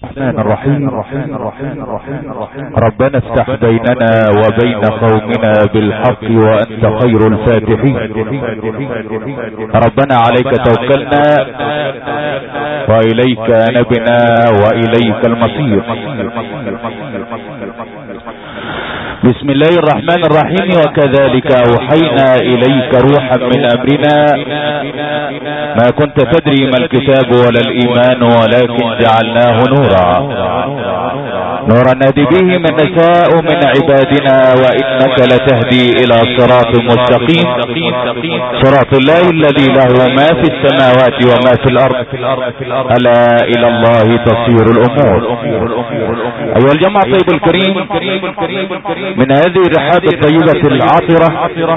الرحمن الرحيم. ربنا افتح بيننا وبين قومنا بالحق وأنت خير الفاتحين. ربنا عليك توكلنا وإليك نبنا وإليك المصير. بسم الله الرحمن الرحيم. وكذلك أوحينا إليك روحا من أمرنا ما كنت تدري ما الكتاب ولا الإيمان ولكن جعلناه نورا نهدي به من نشاء من عبادنا وإنك لتهدي إلى صراط مستقيم صراط الله الذي له ما في السماوات وما في الأرض ألا إلى الله تصير الأمور. أيها الجماعة الطيب الكريم، من هذه الرحاب الطيبة العطرة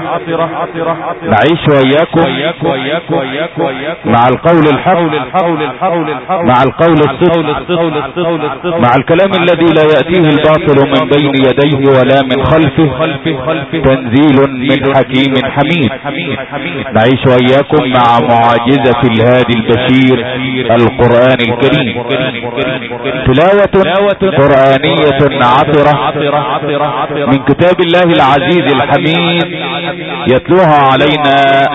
نعيش وإياكم مع القول الحق، مع القول الصدق، مع الكلام الذي لا يأتيه الباطل من بين يديه ولا من خلفه، تنزيل من حكيم حميد. نعيش وإياكم مع معجزة الهادي البشير القرآن الكريم، تلاوة قرآنية عطرة من كتاب الله العزيز الحميد يتلوها علينا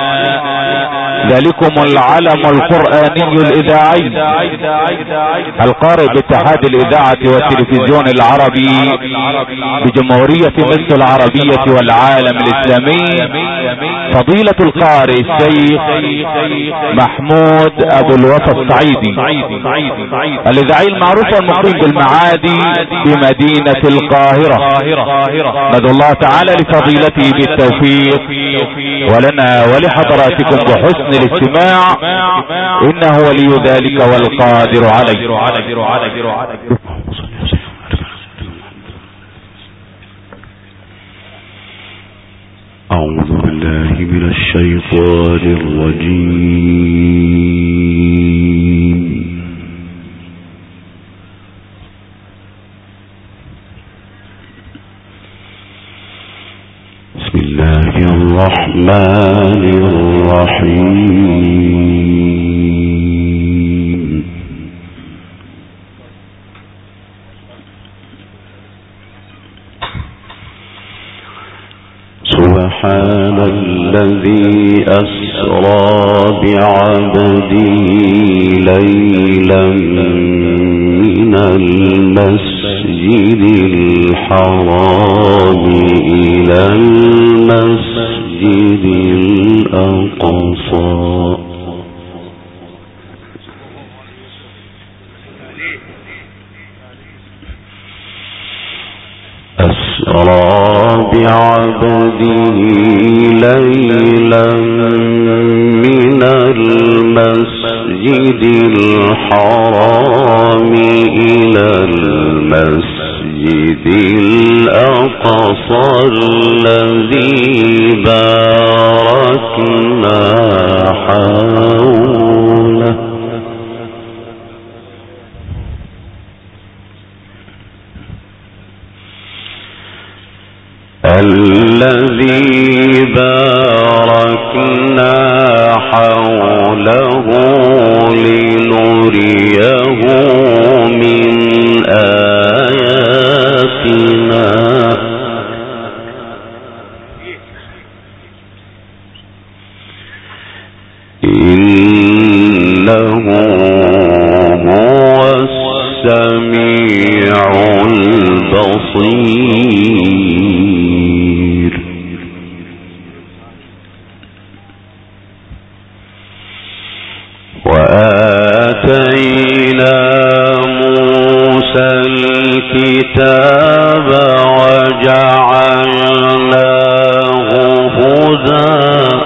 ذلكم العلم القرآني الإذاعي القارئ باتحاد الإذاعة والتلفزيون العربي بجمهورية مصر العربية والعالم الإسلامي، فضيلة القارئ الشيخ محمود أبو الوفا الصعيدي الإذاعي المعروف والمقيم بالمعادي بمدينة القاهرة. ندعو الله تعالى لفضيلته بالتوفيق ولنا ولحضراتكم بحسن الاستماع، إنه ولي ذلك والقادر عليه. أعوذ بالله من الشيطان الرجيم. بسم الله الرحمن الرحيم. سبحان الذي أسرى بعبده ليلا من المسجد الحرام إلى المسجد الأقصى أسرى بعبده ليلا من المسجد الحرام إلى المسجد الأقصى الذي باركنا حوله الذي باركنا حوله لنريه من آياتنا إنه هو السميع البصير. وآتينا موسى الكتاب وجعلناه هدى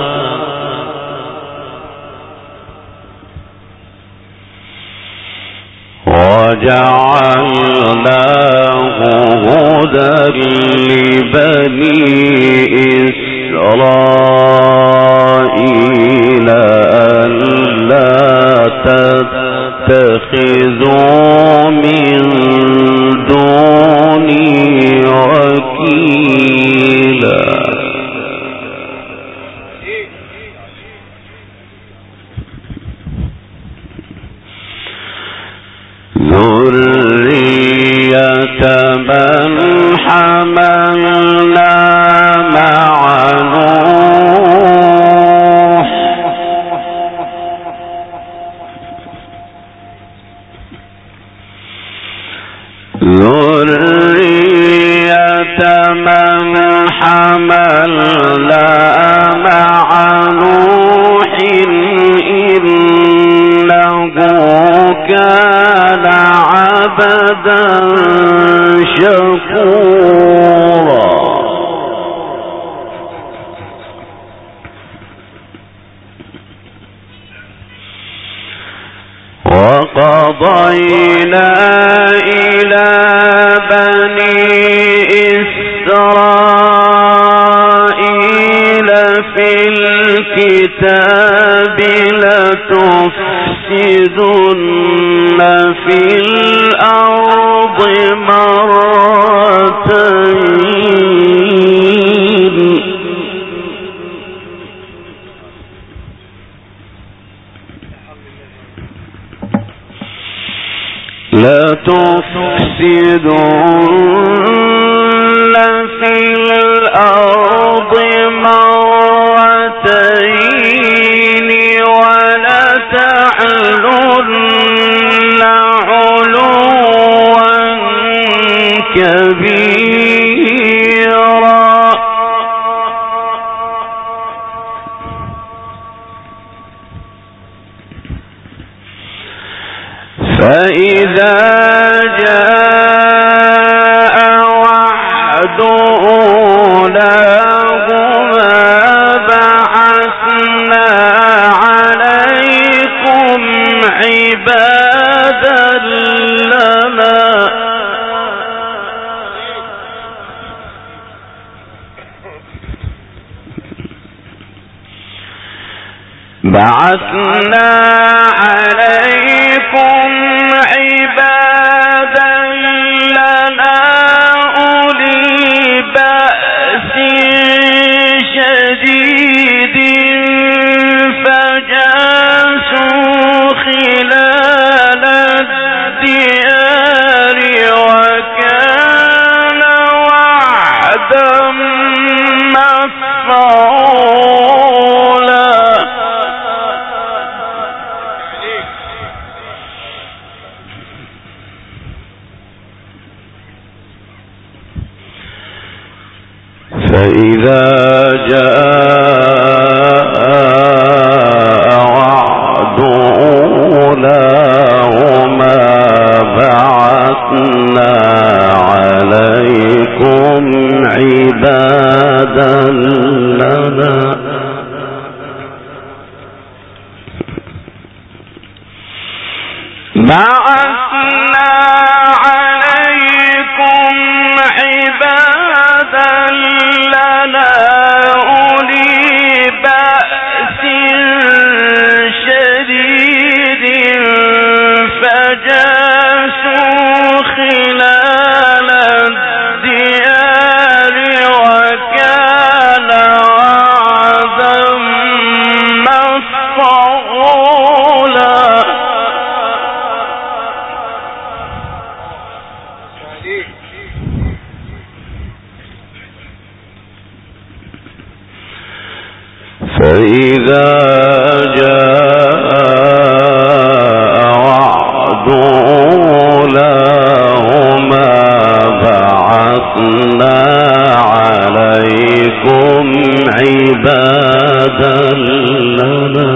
لبني إسرائيل ألا تتخذوا من دوني وكيلا. ذرية ذرية من حملنا مع نوح إنه كان عبدا شكورا وقضينا إلى بني إسرائيل في الكتاب لتفسدن في الأرض مرتين لتفسدن في الأرض مرتين ولتعلن علوا كبيرا فإذا جاء وعد أولاهما بعثنا عليكم عبادا لنا عبادا لنا أولي بأس شديد فجاسوا خلال الديار وكان وعدا مفعولا فإذا جاء وعد أولاهما بعثنا عليكم عبادا لنا أولي بأس شديد فجاسوا خلال الديار وكان وعدا مفعولا فإذا جاء وعد أولاهما بعثنا عليكم عبادا لنا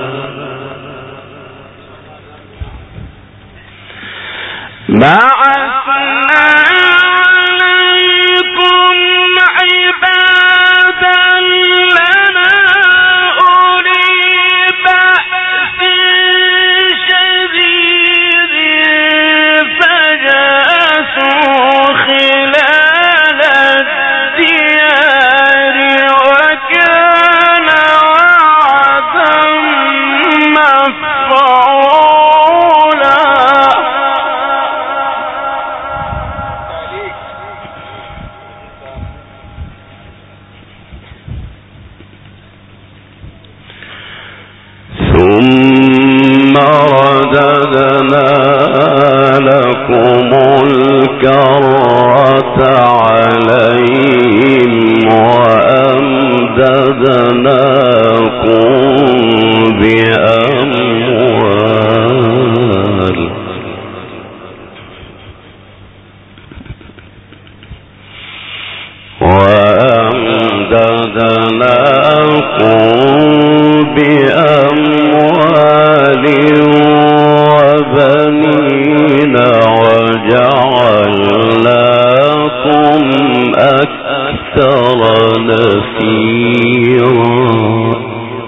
ثم رددنا لكم الكرة عليهم وأمددناكم بأموال. وبنين وجعلناكم أكثر نفيرا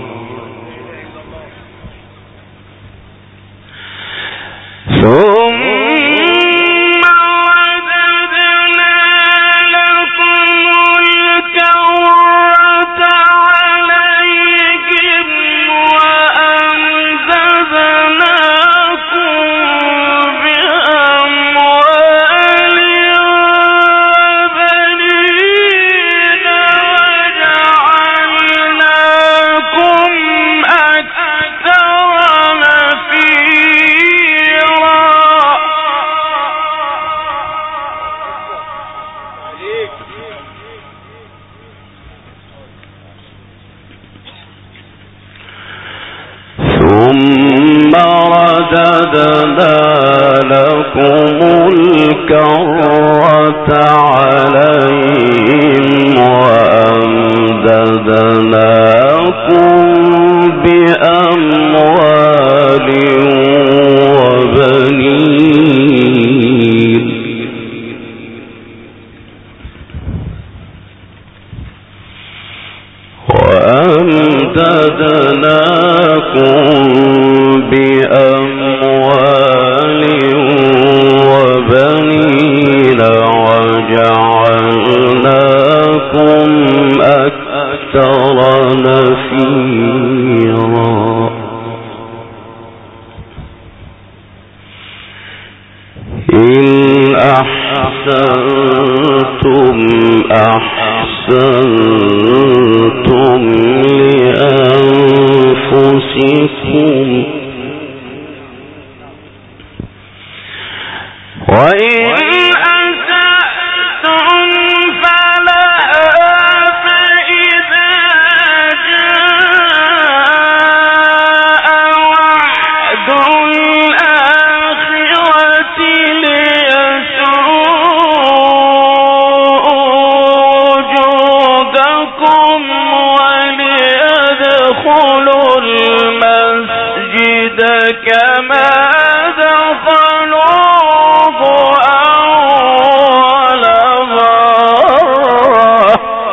أحسنتم لأنفسكم وإن أسأتم فلها فإذا جاء وعد الآخرة وليدخلوا المسجد كما دخلوه أول مرة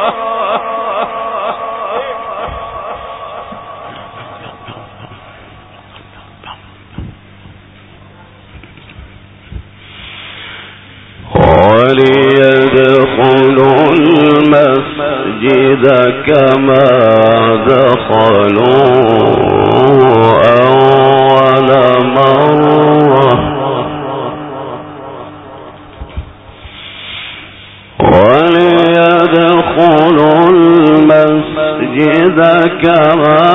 وليدخلوا المسجد كما دخلوا أول مرة وليدخلوا المسجد كما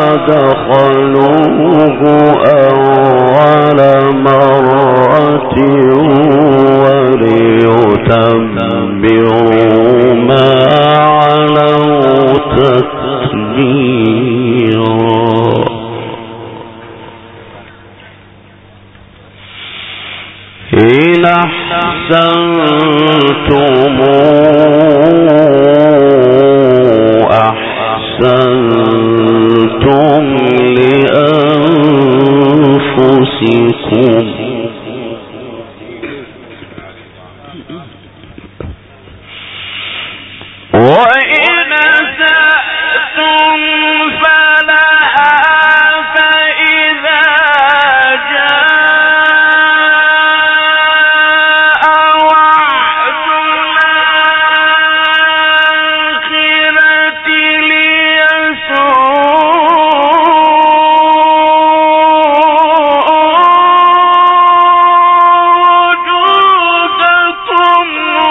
دخلوه أول مرة وليتبروا ما علوا تتبيرا إن أحسنتم أحسنتم لأنفسكم وإن أسأتم فلها فإذا جاء وعد الآخرة وجودكم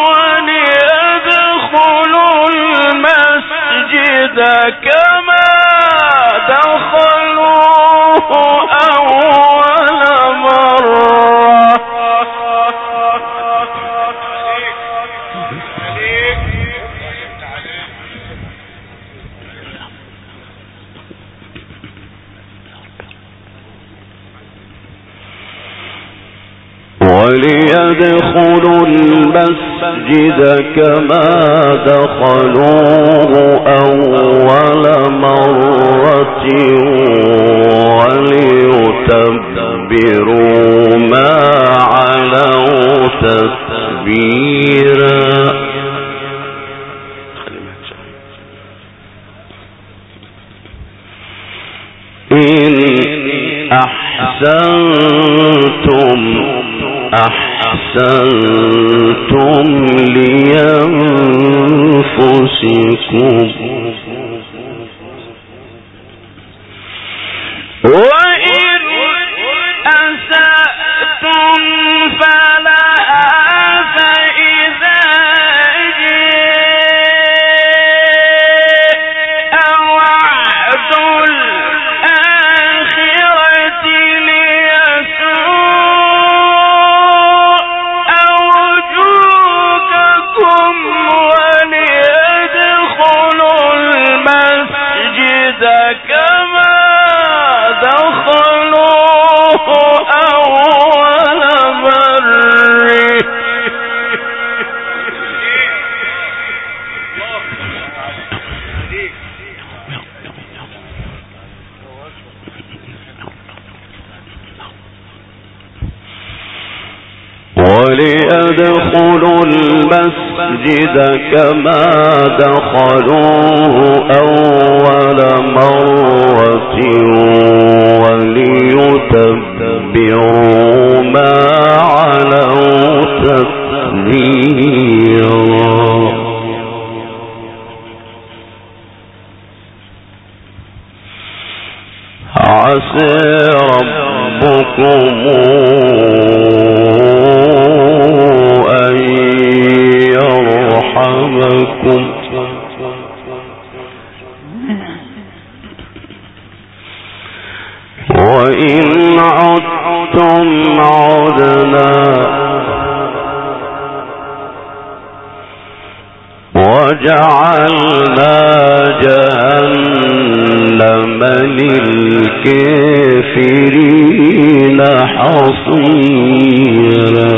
وليدخلوا المسجد كما دخلوه أول مرة وليدخلوا المسجد كما دخلوه أول مرة وليتبروا كبيرا. إن أحسنتم أحسنتم لأنفسكم وإن أسأتم فلها فإذا جاء وعد الآخرة ليسوء وجوهكم وليدخلوا المسجد كما دخلوه أول مرة. وليدخلوا المسجد كما دخلوه أول مرة وليتبروا ما علوا تتبيرا. عسى ربكم أن يرحمكم وإن عدتم عدنا وجعلنا جهنم للكافرين حصيرا.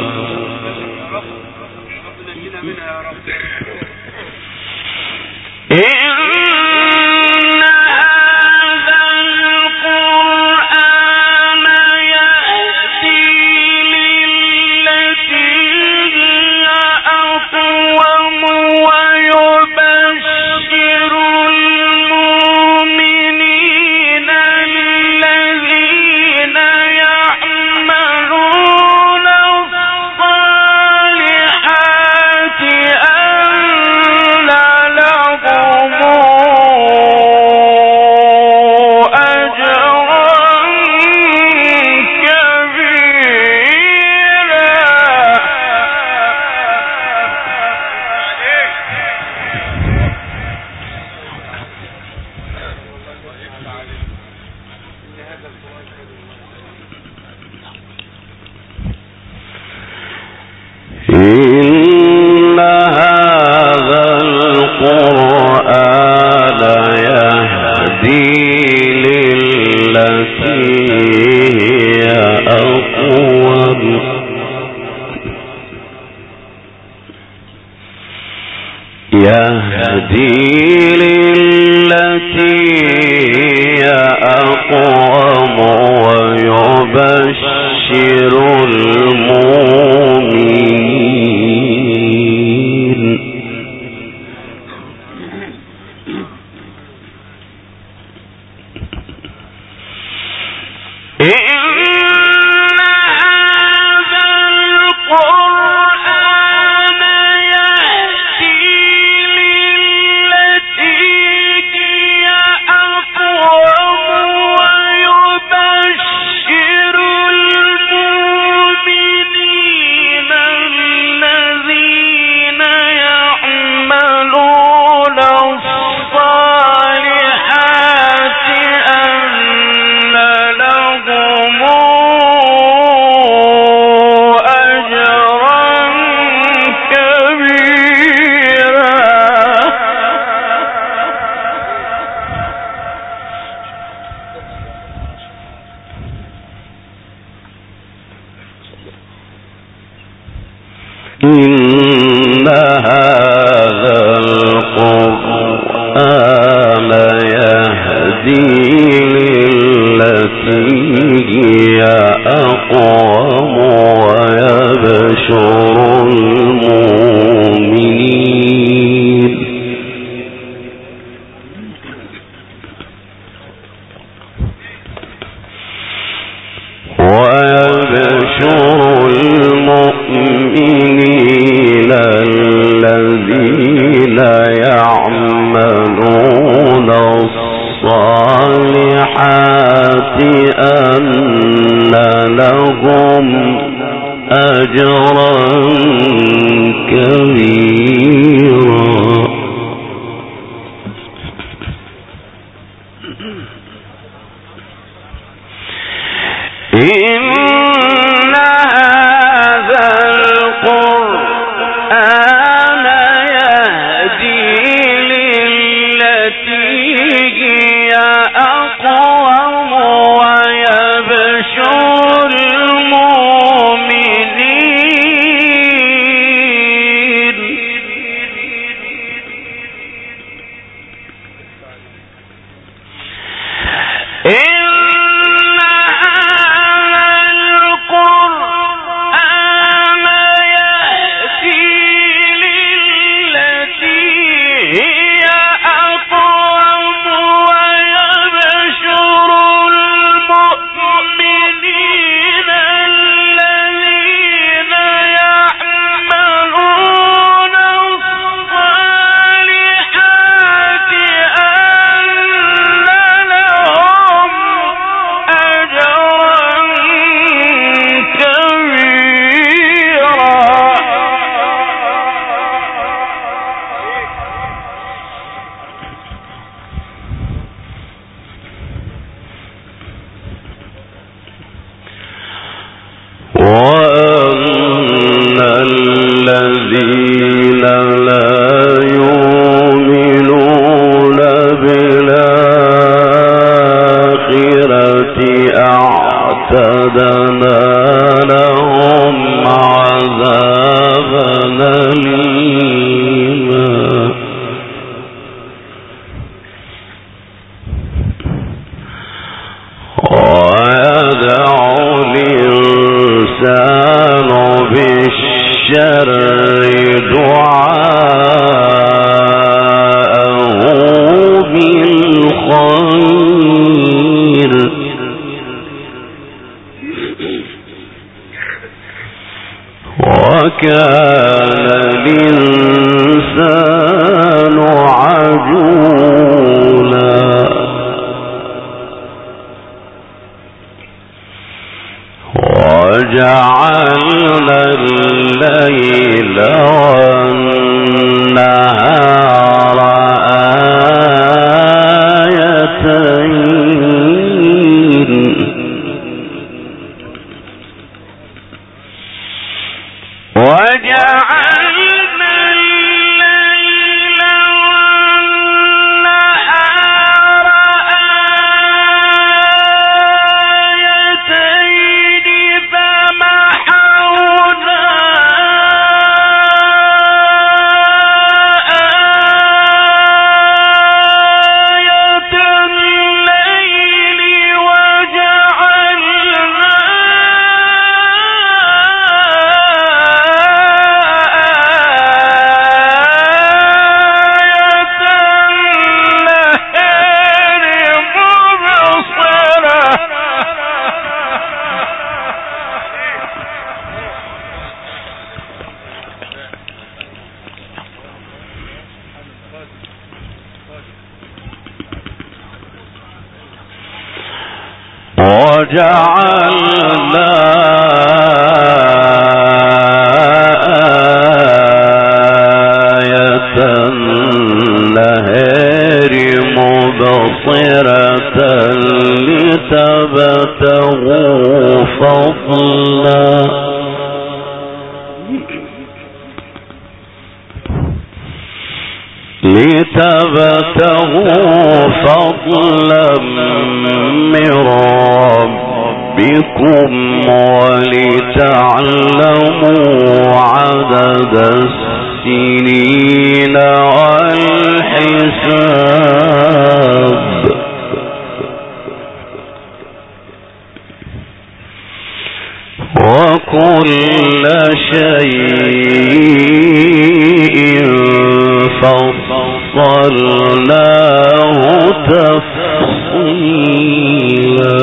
إن هذا القرآن يهدي للتي هي أقوم ويبشر المؤمنين. إن هذا القرآن يهدي للتي هي أقوم ويبشر أن لهم أجرا كبيرا. إن هذا القرآن يهدي للتي هي أقوم ويبشر المؤمنين وكان الإنسان عجولا وجعلنا الليل والنهار آيتين وجعلنا الليل والنهار آيتين فمحونا آية الليل وجعلنا وجعلنا آية النهار مبصرة لتبتغوا فضلا من ربكم ولتعلموا عدد السنين والحساب وكل شيء فصلناه تفصيلا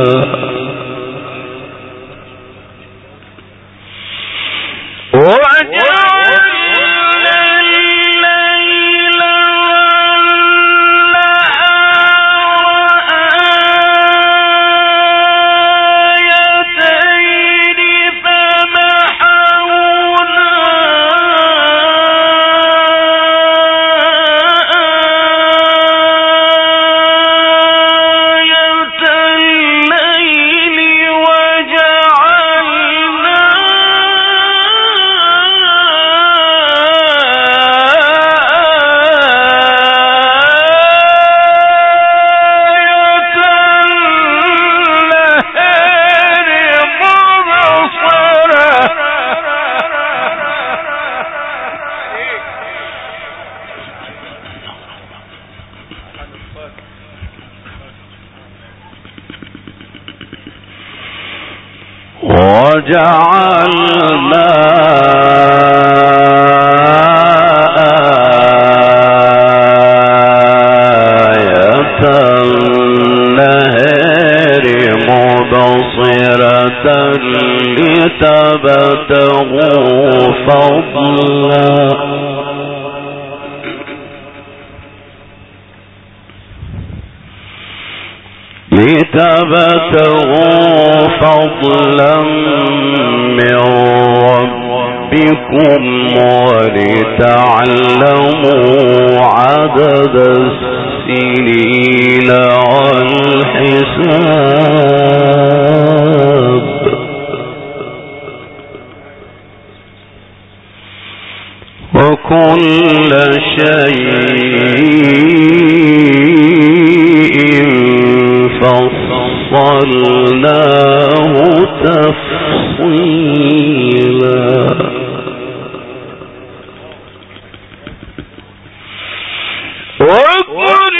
وجعلنا آية النهار مبصرة لتبتغوا فضلا من ربكم ولتعلموا عدد السنين والحساب وكل شيء فصلناه تفصيلا وكل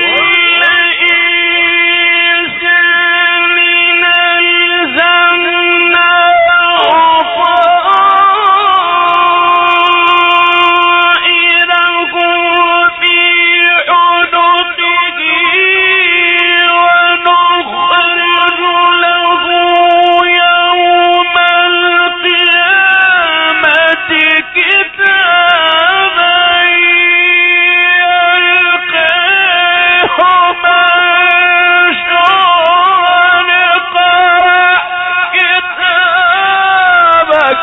إنسان ألزمناه طائره في عنقه ونخرج له يوم القيامة كتابا يلقاه منشورا اقرأ كتابك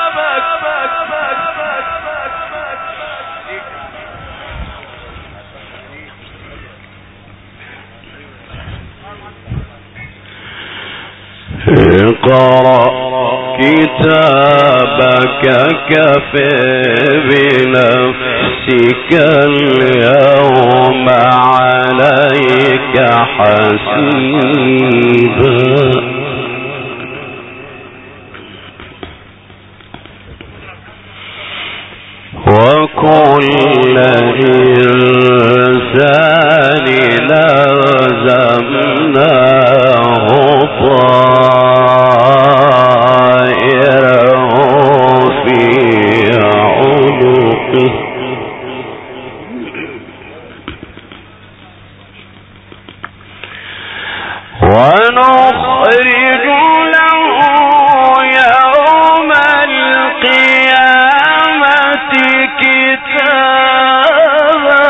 اقرأ كتابك كفى بنفسك اليوم عليك حسيبا وكل إنسان لازمناه طائره في عنقه ونخرج له يوم القيامة كتابا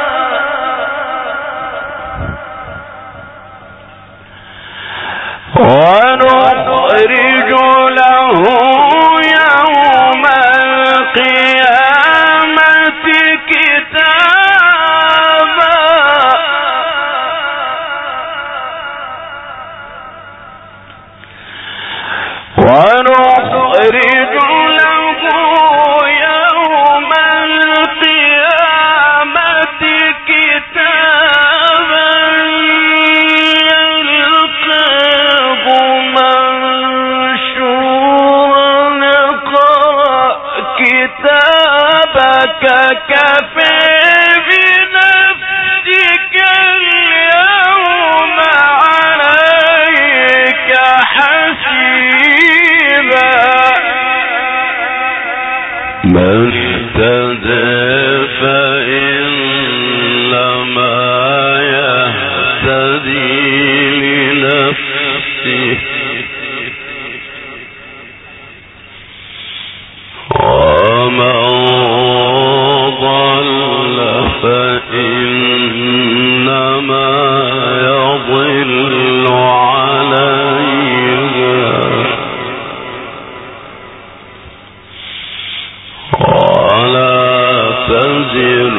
ونخرج له يوم القيامة كتابا ونخرج له يوم القيامة كتابا يلقاه منشورا اقرأ كتابك كفى بنفسك اليوم عليك حسيبا من اهتدى فإنما يهتدي لنفسه ومن ضل فإنما يضل عليها ولا تزر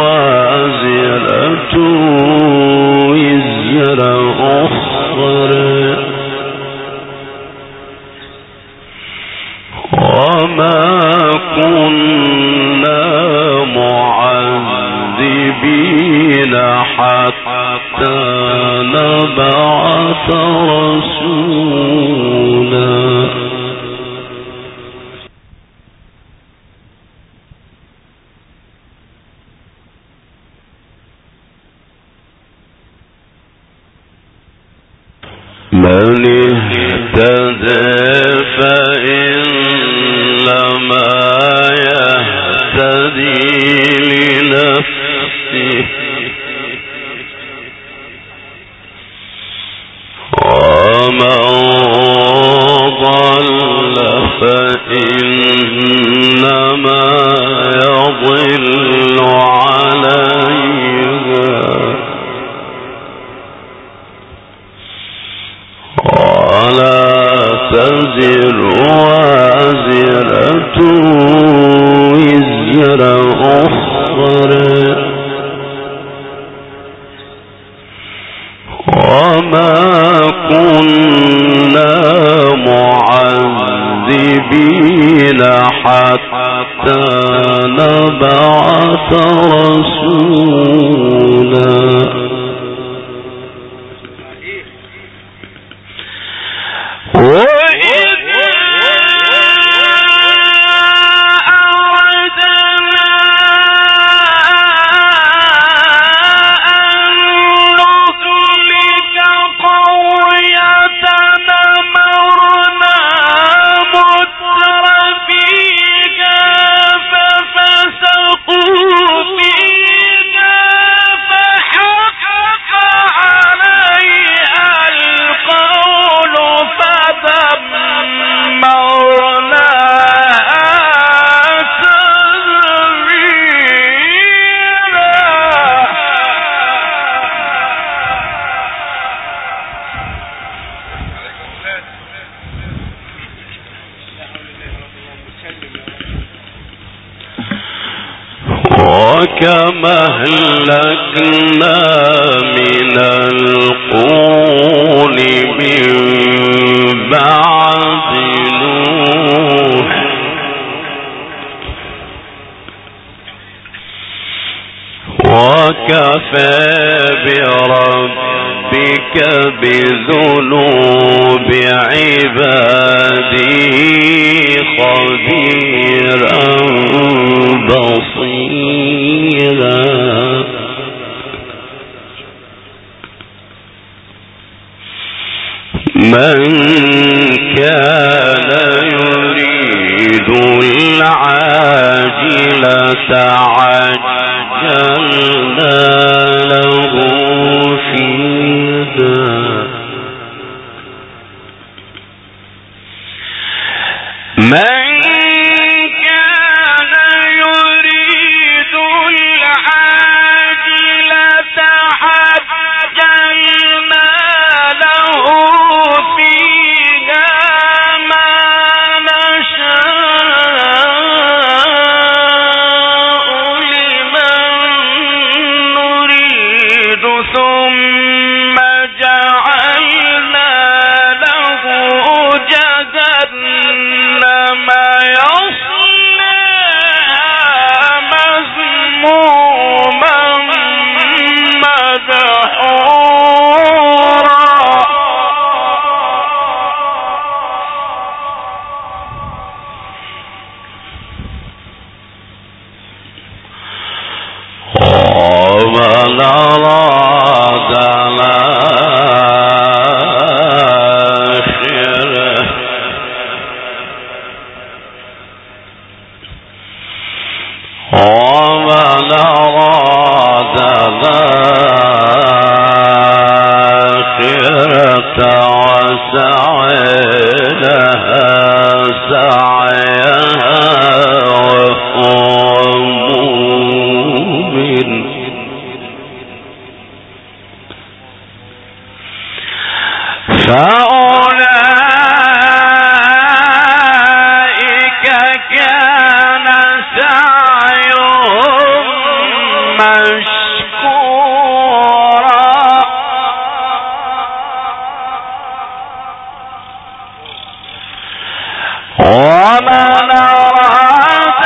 وازرة وزر أخرى وما كنا معذبين حتى نبعث رسولا من فإنما يهتدي لنفسه ومن ضل فإنما يضل عليها ولا تزر وازرة وزر أخرى وما كنا معذبين حتى نبعث رسولا وكما أهلكنا من القرون من بعد نوح وكفى بربك بذنوب عباده خبيرا بصيرا من كان يريد العاجلة عجلنا له فيها من كان يريد العاجلة عجلنا له فيها ما نشاء لمن نريد ثم جعلنا له جهنم يصلاها مذموما مدحورا ومن أراد الآخرة ومن أراد الآخرة وسعى لها سعيها وهو مؤمن فأولئك كان سعيهم مشكورا ومن أراد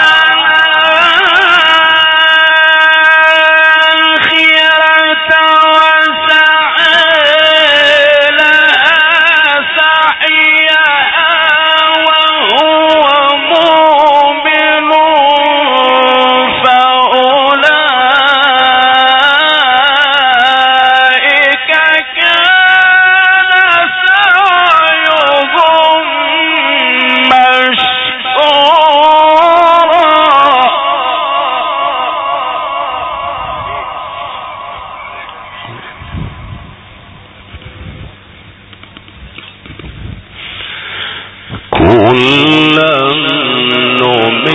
الآخرة وسعى لها سعيها وهو مؤمن فأولئك كان سعيهم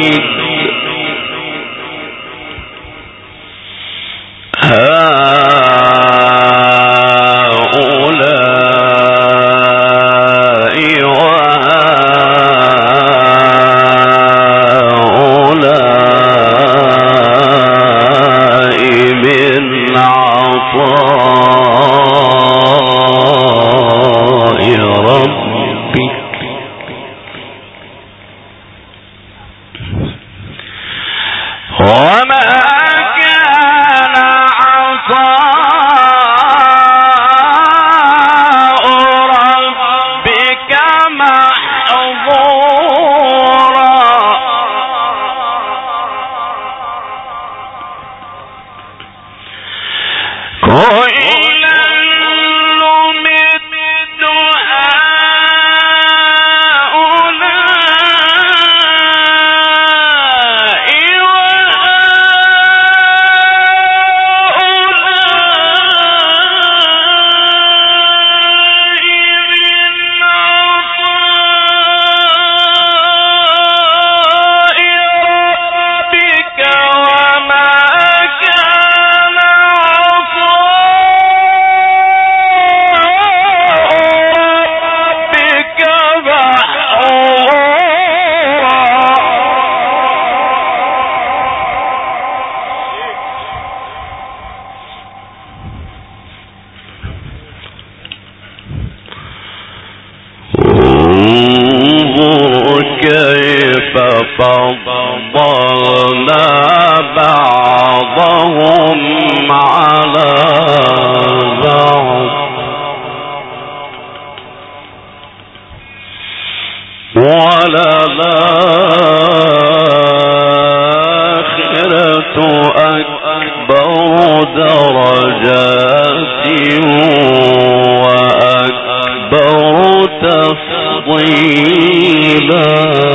فضلنا بعضهم على بعض وللآخرة أكبر درجات وأكبر تفضيلا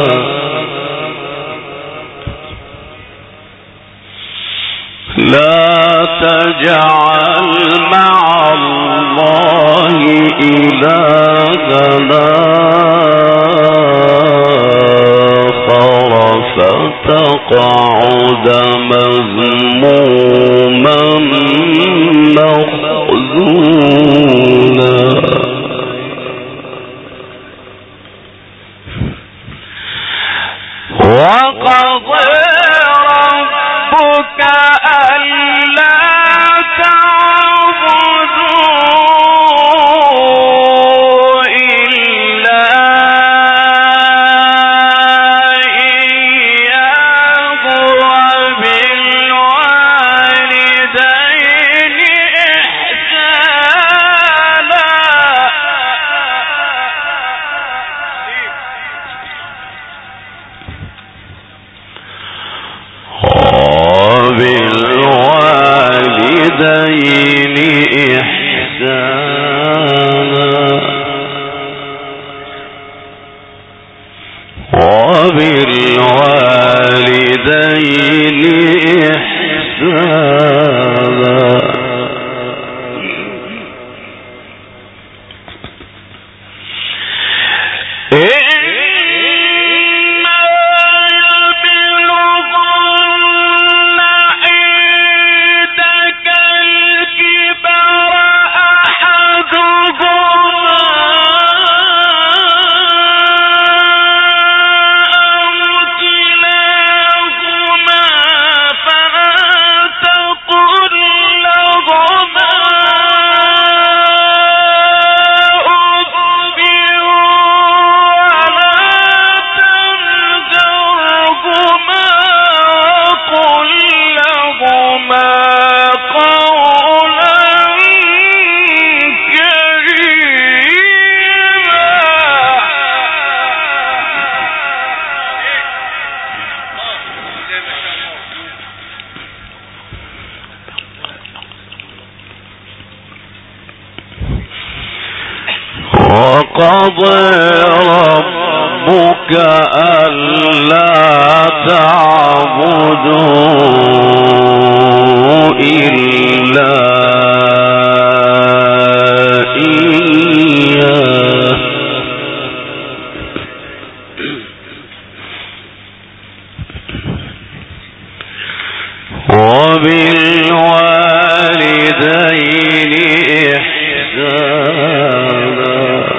لا تجعل مع الله إلهنا آخر فتقعد مذموما مخذولا وقضى ربك ألا تعبدوا إلا إياه وبالوالدين إحسانا وبالوالدين إحسانا وبالوالدين إحسانا وقضى ربك ألا تعبدوا إلا إياه وبالوالدين إحسانا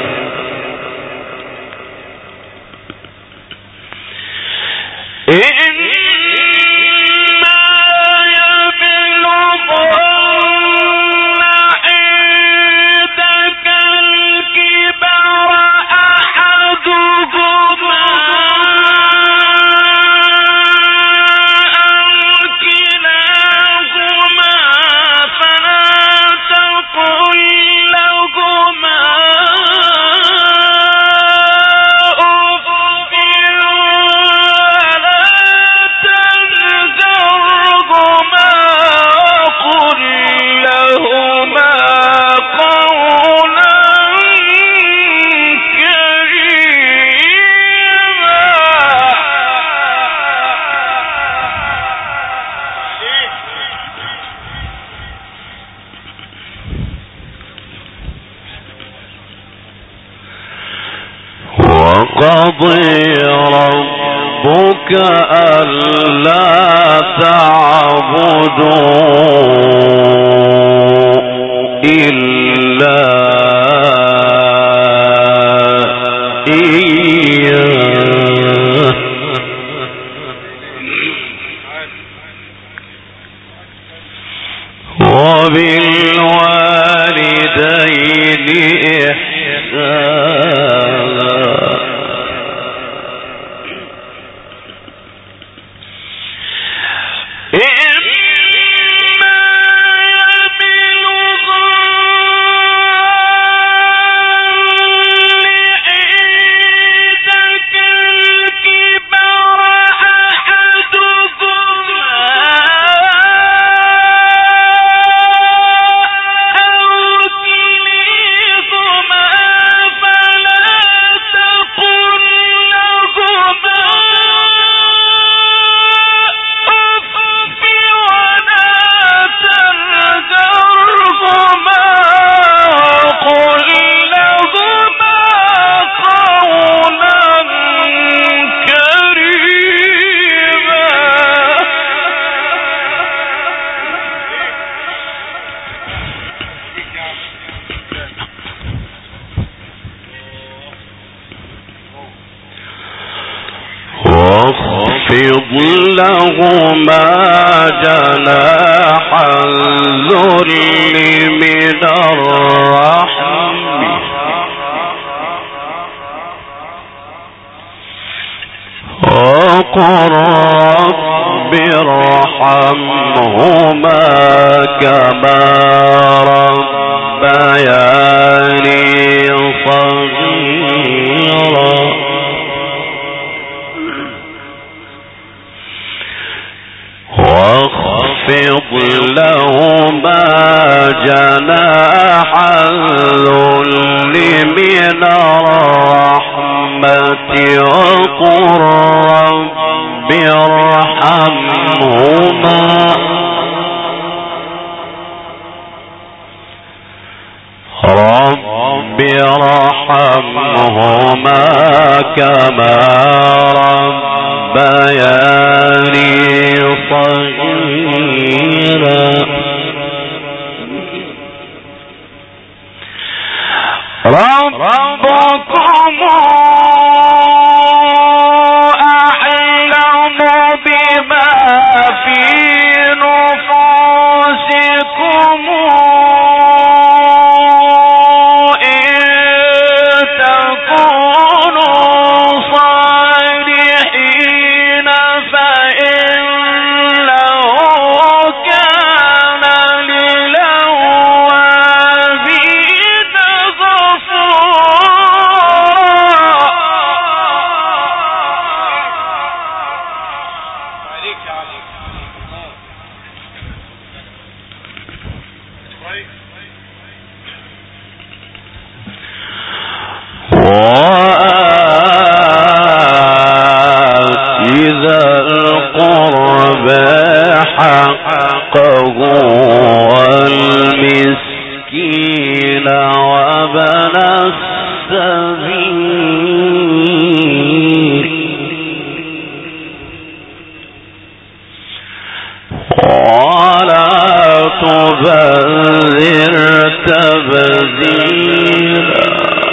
وقضي ربك ألا تعبدوا إلا إياه وبالوالدين إحسانا واخفض لهما جناح الذل من الرحم وقل رب ارحمهما كما ربياني صغيرا واخفض لهما جناح الذل من الرحمة وقل رب ارحمهما كما ربياني صغيرا ربكم أعلم بما في نفوسكم والمسكين وابن السبيل تبذر تبذيرا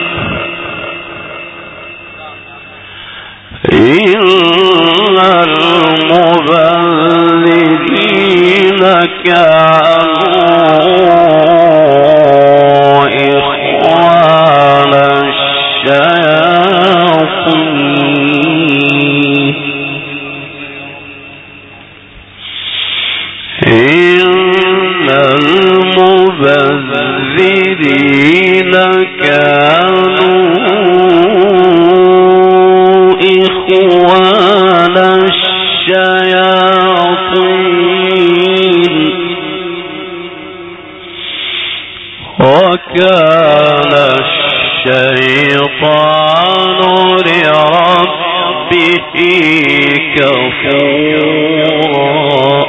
إن المبذرين كانوا إخوان الشياطين إن المبذرين كانوا إخوان الشياطين وكان الشيطان لربه كفورا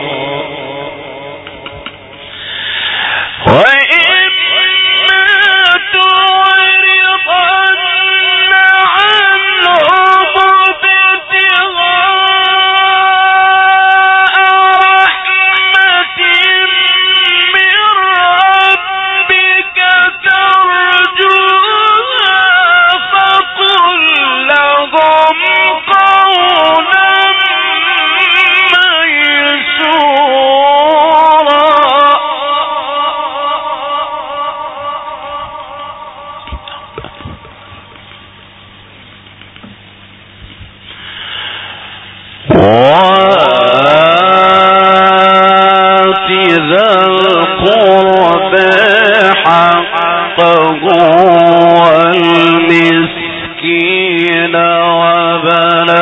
والمسكين وابن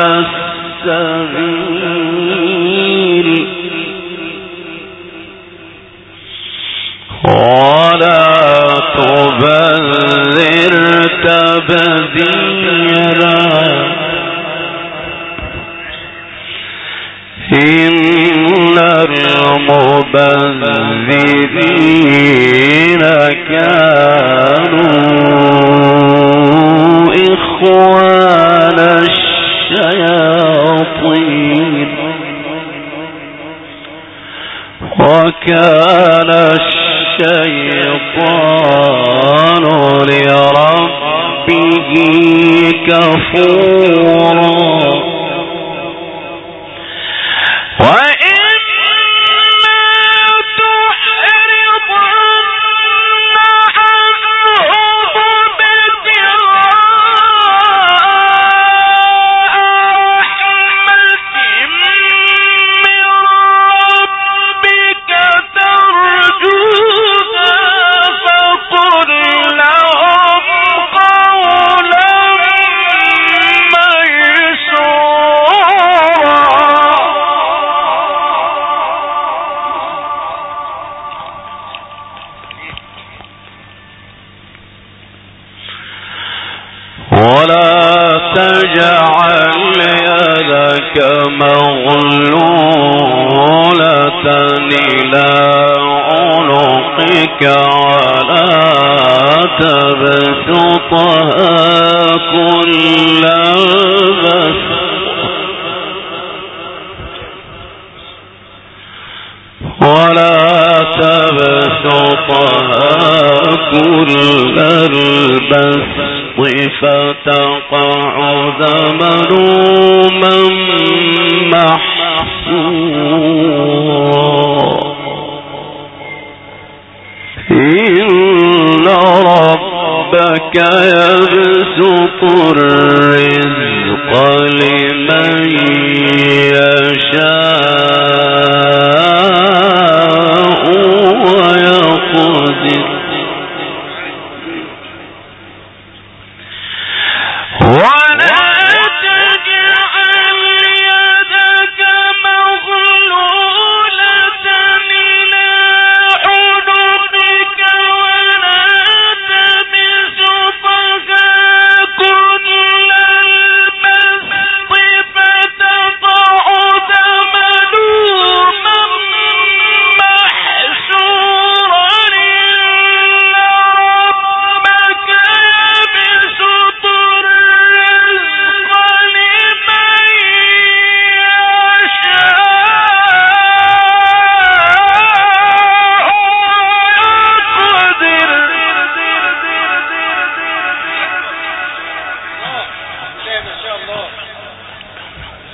السبيل ولا تبذر تبذيرا إن المبذرين كانوا إخوان الشياطين وكان الشيطان لربه كفورا ولا تجعل يدك مغلولة إلى عنقك ولا تبسطها كل البسط ولا تبسطها كل البسط فتقعد ملوما محسورا إن ربك يبسط الرزق لمن يشاء ويقدر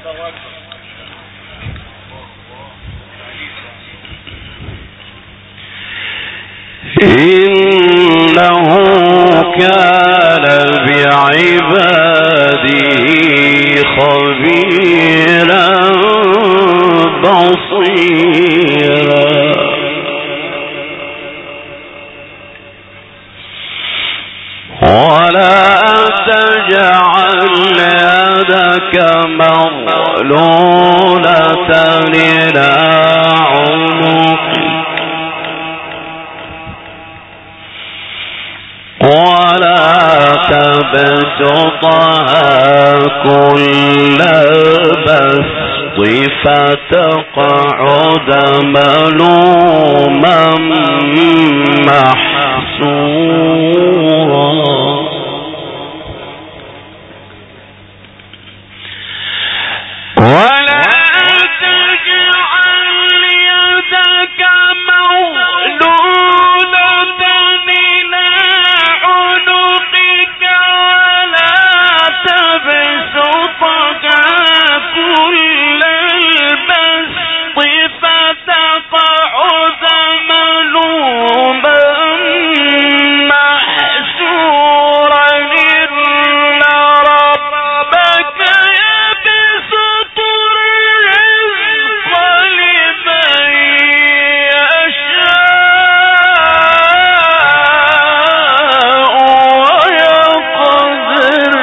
إنه كان بعباده خبيرا بصيرا ولا تجعل يدك مغلولة إلى عنقك ولا تبسطها كل البسط فتقعد ملوما محسورا ولا تجعل يدك مغلولة إلى عنقك ولا تبسطها كل البسط فتقعد ملوما محسورا إن ربك يبسط الرزق لمن يشاء ويقدر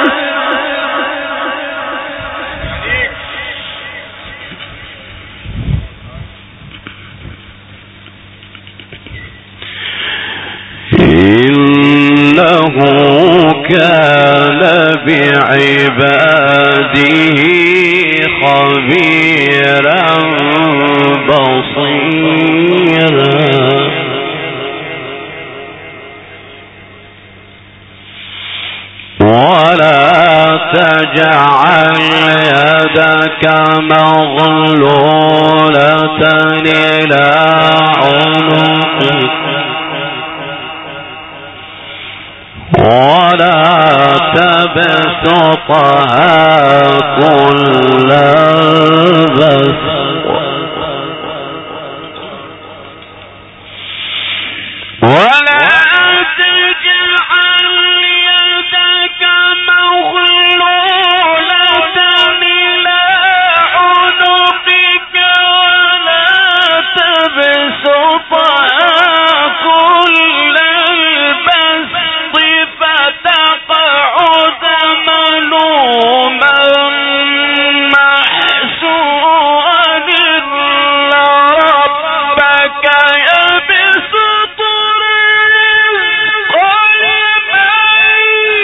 إنه كان بعباده خبيرا بصيرا ولا تجعل يدك مغلولة إلى عنقك ولا تبسطها كل البسط ولا تجعل يدك مغلولة إلى عنقك ولا تبسطها كل البسط فتقعد ملوما محسورا إن ربك يبسط الرزق لمن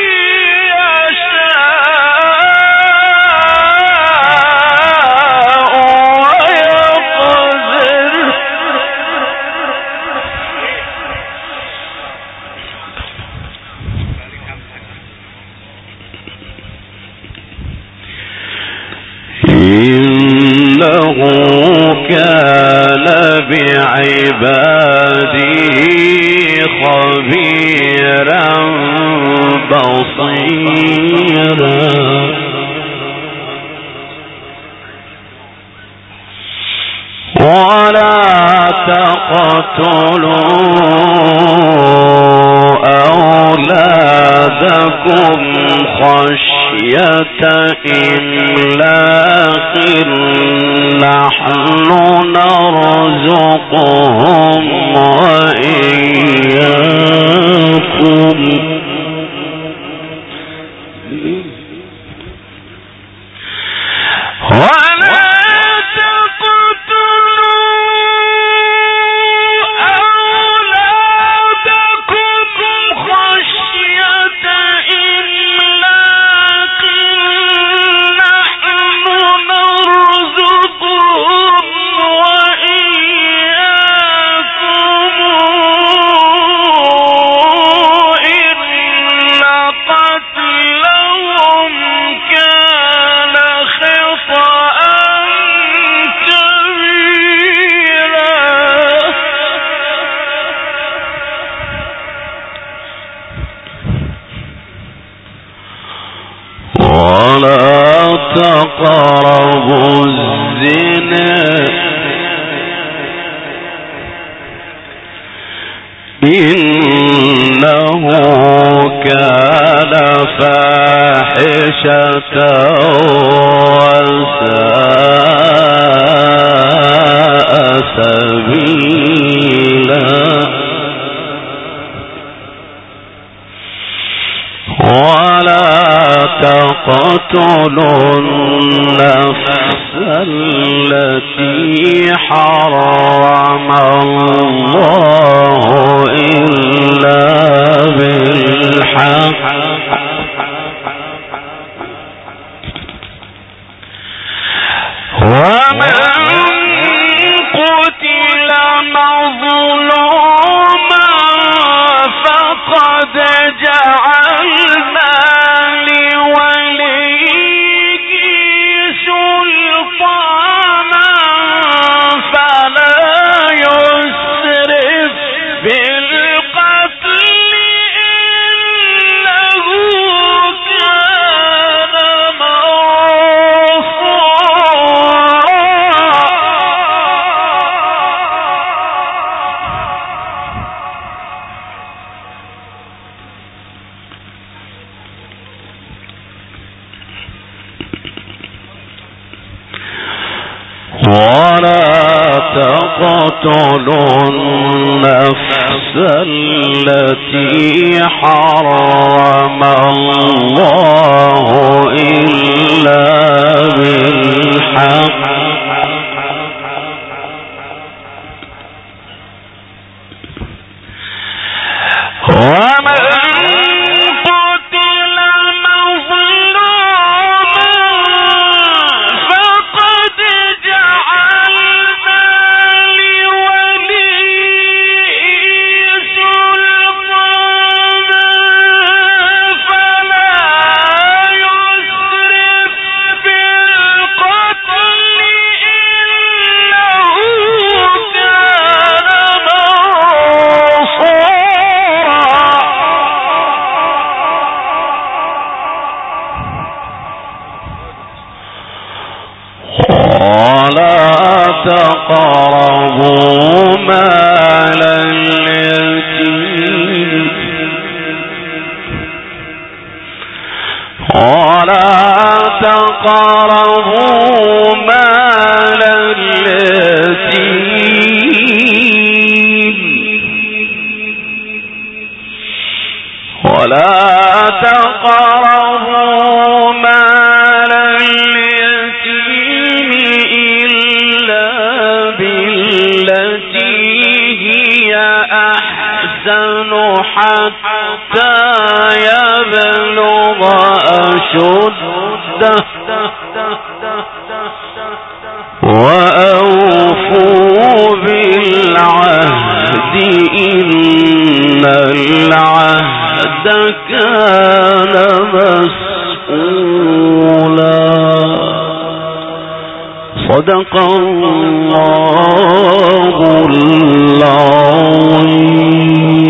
يشاء ويقدر إنه كان بعباده خبيرا بصيرا ولا تقتلوا أولادكم خشية إملاق نحن نرزقهم وإياكم الزنا إنه كان فاحشة وساء سبيلا ولا تقتلوا النفس التي حرم الله إلا بالحق ومن قتل مظلوما فقد جعلنا لوليه سلطانا فلا يسرف بالقتل إنه كان ولا تقتلوا النفس التي حرم الله إلا بالحق ومن قتل مظلوما فقد جعلنا لوليه سلطانا فلا يسرف بالقتل إنه كان ولا تقربوا مال اليتيم ولا تقربوا مال اليتيم ولا تقربوا مال اليتيم إلا بالتي هي أحسن حتى يبلغ أشده وأوفوا بالعهد إن العهد كان مسؤولا صدق الله العظيم